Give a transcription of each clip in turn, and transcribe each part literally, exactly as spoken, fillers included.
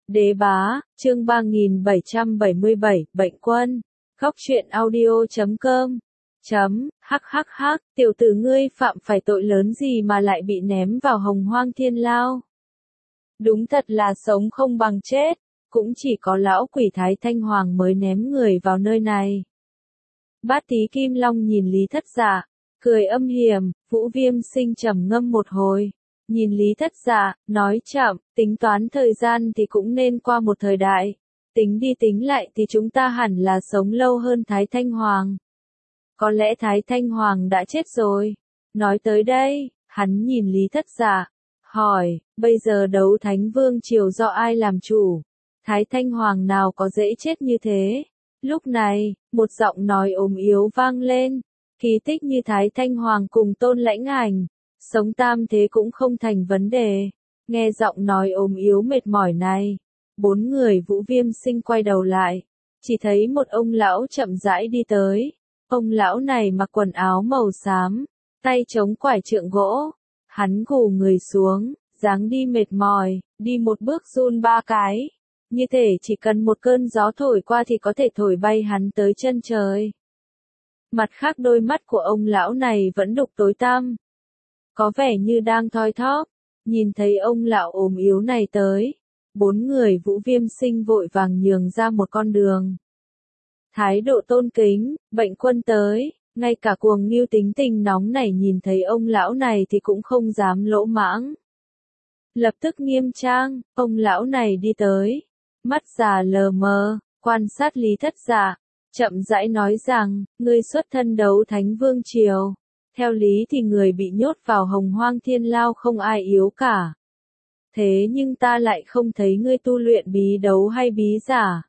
Đế bá, chương ba nghìn bảy trăm bảy mươi bảy, bệnh quân. Góc truyện audio chấm com. Chấm, hắc hắc hắc, tiểu tử ngươi phạm phải tội lớn gì mà lại bị ném vào hồng hoang thiên lao. Đúng thật là sống không bằng chết, cũng chỉ có lão quỷ Thái Thanh Hoàng mới ném người vào nơi này. Bát Tí Kim Long nhìn Lý Thất Dạ, cười âm hiểm. Vũ Viêm Sinh trầm ngâm một hồi, nhìn Lý Thất Dạ, nói chậm, tính toán thời gian thì cũng nên qua một thời đại. Tính đi tính lại thì chúng ta hẳn là sống lâu hơn Thái Thanh Hoàng. Có lẽ Thái Thanh Hoàng đã chết rồi. Nói tới đây, hắn nhìn Lý Thất Dạ, hỏi, bây giờ đấu Thánh Vương Triều do ai làm chủ? Thái Thanh Hoàng nào có dễ chết như thế? Lúc này, một giọng nói ốm yếu vang lên. Kỳ tích như Thái Thanh Hoàng cùng Tôn Lãnh Hành, sống tam thế cũng không thành vấn đề. Nghe giọng nói ốm yếu mệt mỏi này, bốn người Vũ Viêm Sinh quay đầu lại, chỉ thấy một ông lão chậm rãi đi tới. Ông lão này mặc quần áo màu xám, tay chống quải trượng gỗ, hắn gù người xuống, dáng đi mệt mỏi, đi một bước run ba cái, như thể chỉ cần một cơn gió thổi qua thì có thể thổi bay hắn tới chân trời. Mặt khác đôi mắt của ông lão này vẫn đục tối tăm, có vẻ như đang thoi thóp. Nhìn thấy ông lão ốm yếu này tới, bốn người Vũ Viêm Sinh vội vàng nhường ra một con đường. Thái độ tôn kính, bệnh quân tới, ngay cả cuồng ngưu tính tình nóng này nhìn thấy ông lão này thì cũng không dám lỗ mãng. Lập tức nghiêm trang, ông lão này đi tới, mắt già lờ mờ, quan sát Lý Thất Dạ, chậm rãi nói rằng, ngươi xuất thân đấu Thánh Vương Triều. Theo lý thì người bị nhốt vào hồng hoang thiên lao không ai yếu cả. Thế nhưng ta lại không thấy ngươi tu luyện bí đấu hay bí giả.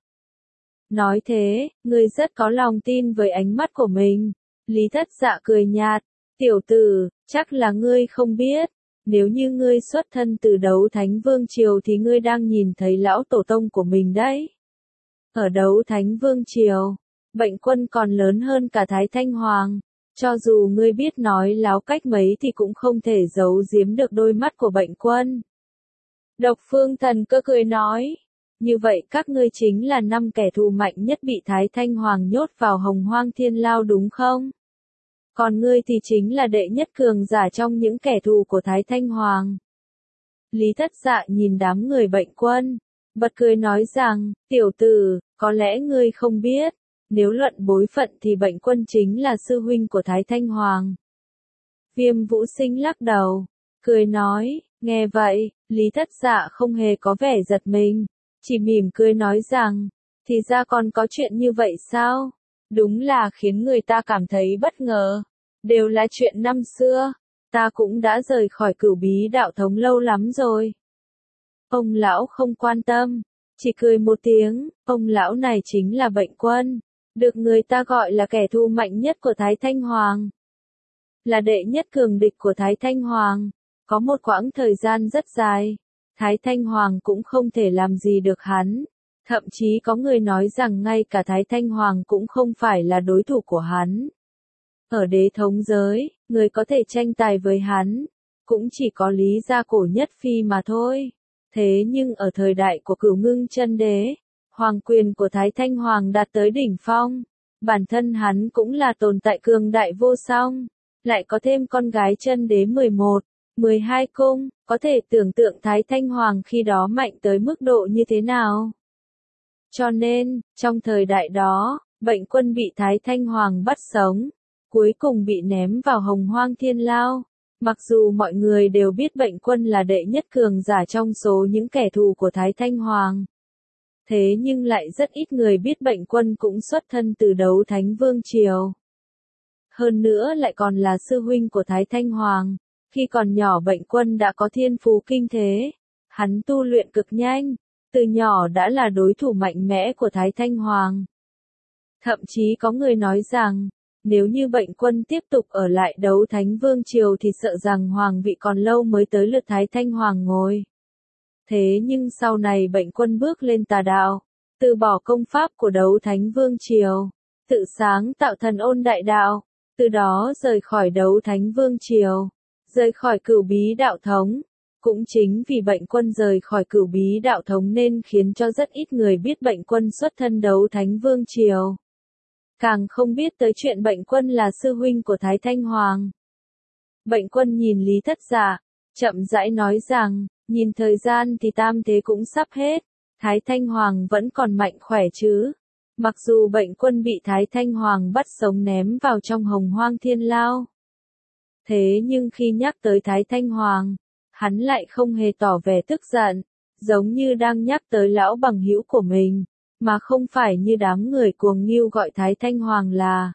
Nói thế, ngươi rất có lòng tin với ánh mắt của mình. Lý Thất Dạ cười nhạt, tiểu tử, chắc là ngươi không biết. Nếu như ngươi xuất thân từ đấu Thánh Vương Triều thì ngươi đang nhìn thấy lão tổ tông của mình đấy. Ở đấu Thánh Vương Triều, bệnh quân còn lớn hơn cả Thái Thanh Hoàng. Cho dù ngươi biết nói láo cách mấy thì cũng không thể giấu giếm được đôi mắt của bệnh quân. Độc Phương Thần Cơ cười nói, như vậy các ngươi chính là năm kẻ thù mạnh nhất bị Thái Thanh Hoàng nhốt vào hồng hoang thiên lao đúng không? Còn ngươi thì chính là đệ nhất cường giả trong những kẻ thù của Thái Thanh Hoàng. Lý Thất Dạ nhìn đám người bệnh quân, bật cười nói rằng, tiểu tử, có lẽ ngươi không biết. Nếu luận bối phận thì bệnh quân chính là sư huynh của Thái Thanh Hoàng. Viêm Vũ Sinh lắc đầu, cười nói, nghe vậy, Lý Thất Dạ không hề có vẻ giật mình, chỉ mỉm cười nói rằng, thì ra còn có chuyện như vậy sao? Đúng là khiến người ta cảm thấy bất ngờ, đều là chuyện năm xưa, ta cũng đã rời khỏi Cửu Bí đạo thống lâu lắm rồi. Ông lão không quan tâm, chỉ cười một tiếng, ông lão này chính là bệnh quân. Được người ta gọi là kẻ thù mạnh nhất của Thái Thanh Hoàng. Là đệ nhất cường địch của Thái Thanh Hoàng. Có một quãng thời gian rất dài, Thái Thanh Hoàng cũng không thể làm gì được hắn. Thậm chí có người nói rằng ngay cả Thái Thanh Hoàng cũng không phải là đối thủ của hắn. Ở đế thống giới, người có thể tranh tài với hắn, cũng chỉ có Lý Gia Cổ Nhất Phi mà thôi. Thế nhưng ở thời đại của Cửu Ngưng Chân Đế, hoàng quyền của Thái Thanh Hoàng đạt tới đỉnh phong, bản thân hắn cũng là tồn tại cường đại vô song, lại có thêm con gái chân đế mười một, mười hai cung, có thể tưởng tượng Thái Thanh Hoàng khi đó mạnh tới mức độ như thế nào. Cho nên, trong thời đại đó, bệnh quân bị Thái Thanh Hoàng bắt sống, cuối cùng bị ném vào hồng hoang thiên lao. Mặc dù mọi người đều biết bệnh quân là đệ nhất cường giả trong số những kẻ thù của Thái Thanh Hoàng. Thế nhưng lại rất ít người biết bệnh quân cũng xuất thân từ đấu Thánh Vương Triều. Hơn nữa lại còn là sư huynh của Thái Thanh Hoàng. Khi còn nhỏ bệnh quân đã có thiên phú kinh thế. Hắn tu luyện cực nhanh, từ nhỏ đã là đối thủ mạnh mẽ của Thái Thanh Hoàng. Thậm chí có người nói rằng, nếu như bệnh quân tiếp tục ở lại đấu Thánh Vương Triều thì sợ rằng hoàng vị còn lâu mới tới lượt Thái Thanh Hoàng ngồi. Thế nhưng sau này bệnh quân bước lên tà đạo, từ bỏ công pháp của đấu Thánh Vương Triều, tự sáng tạo thần ôn đại đạo, từ đó rời khỏi đấu Thánh Vương Triều, rời khỏi Cửu Bí đạo thống, Cũng chính vì Bệnh Quân rời khỏi Cửu Bí đạo thống nên khiến cho rất ít người biết Bệnh Quân xuất thân đấu thánh vương triều. Càng không biết tới chuyện Bệnh Quân là sư huynh của Thái Thanh Hoàng. Bệnh Quân nhìn Lý Thất Dạ, chậm rãi nói rằng, nhìn thời gian thì tam thế cũng sắp hết, Thái Thanh Hoàng vẫn còn mạnh khỏe chứ. Mặc dù Bệnh Quân bị Thái Thanh Hoàng bắt sống ném vào trong Hồng Hoang Thiên Lao. Thế nhưng khi nhắc tới Thái Thanh Hoàng, hắn lại không hề tỏ vẻ tức giận, giống như đang nhắc tới lão bằng hữu của mình, mà không phải như đám người cuồng nghêu gọi Thái Thanh Hoàng là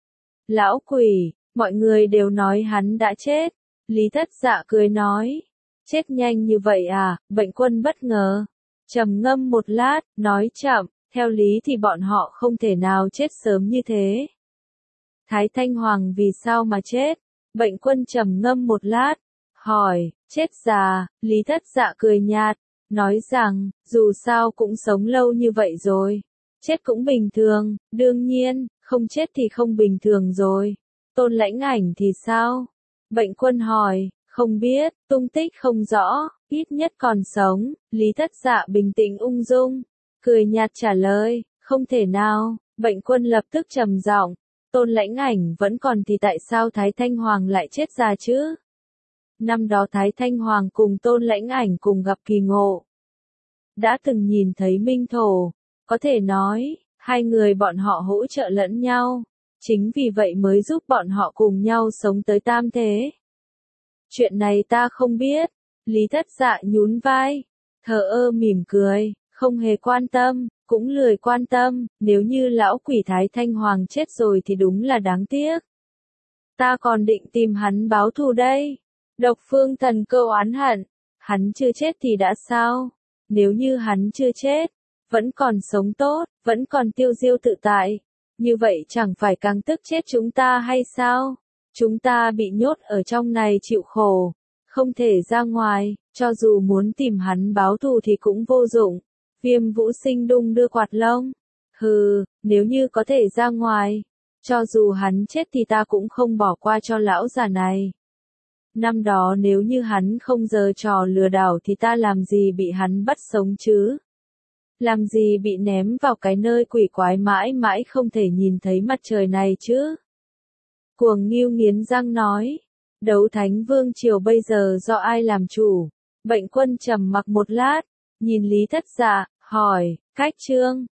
lão quỷ. Mọi người đều nói hắn đã chết. Lý Thất Dạ cười nói, chết nhanh như vậy à? Bệnh Quân bất ngờ, trầm ngâm một lát, nói chậm, theo lý thì bọn họ không thể nào chết sớm như thế. Thái Thanh Hoàng vì sao mà chết? Bệnh Quân trầm ngâm một lát, hỏi, chết già. Lý Thất Dạ cười nhạt, nói rằng, dù sao cũng sống lâu như vậy rồi, chết cũng bình thường, đương nhiên, không chết thì không bình thường rồi. Tôn Lãnh Ảnh thì sao? Bệnh Quân hỏi, không biết, tung tích không rõ, ít nhất còn sống. Lý Thất Dạ bình tĩnh ung dung, cười nhạt trả lời, không thể nào. Bệnh Quân lập tức trầm giọng, Tôn Lãnh Ảnh vẫn còn thì tại sao Thái Thanh Hoàng lại chết già chứ? Năm đó Thái Thanh Hoàng cùng Tôn Lãnh Ảnh cùng gặp kỳ ngộ. Đã từng nhìn thấy minh thổ, có thể nói, hai người bọn họ hỗ trợ lẫn nhau. Chính vì vậy mới giúp bọn họ cùng nhau sống tới tam thế. Chuyện này ta không biết. Lý Thất Dạ nhún vai, thờ ơ mỉm cười, không hề quan tâm, cũng lười quan tâm. Nếu như lão quỷ Thái Thanh Hoàng chết rồi thì đúng là đáng tiếc. Ta còn định tìm hắn báo thù đây. Độc Phương Thần Cơ oán hận, hắn chưa chết thì đã sao? Nếu như hắn chưa chết, vẫn còn sống tốt, vẫn còn tiêu diêu tự tại, như vậy chẳng phải càng tức chết chúng ta hay sao? Chúng ta bị nhốt ở trong này chịu khổ, không thể ra ngoài, cho dù muốn tìm hắn báo thù thì cũng vô dụng. Viêm Vũ Sinh đung đưa quạt lông. Hừ, nếu như có thể ra ngoài, cho dù hắn chết thì ta cũng không bỏ qua cho lão già này. Năm đó nếu như hắn không giở trò lừa đảo thì ta làm gì bị hắn bắt sống chứ? Làm gì bị ném vào cái nơi quỷ quái mãi mãi không thể nhìn thấy mặt trời này chứ? Cuồng nghêu nghiến răng nói, đấu thánh vương triều bây giờ do ai làm chủ? Bệnh Quân trầm mặc một lát, nhìn Lý Thất Dạ, hỏi, cách trương,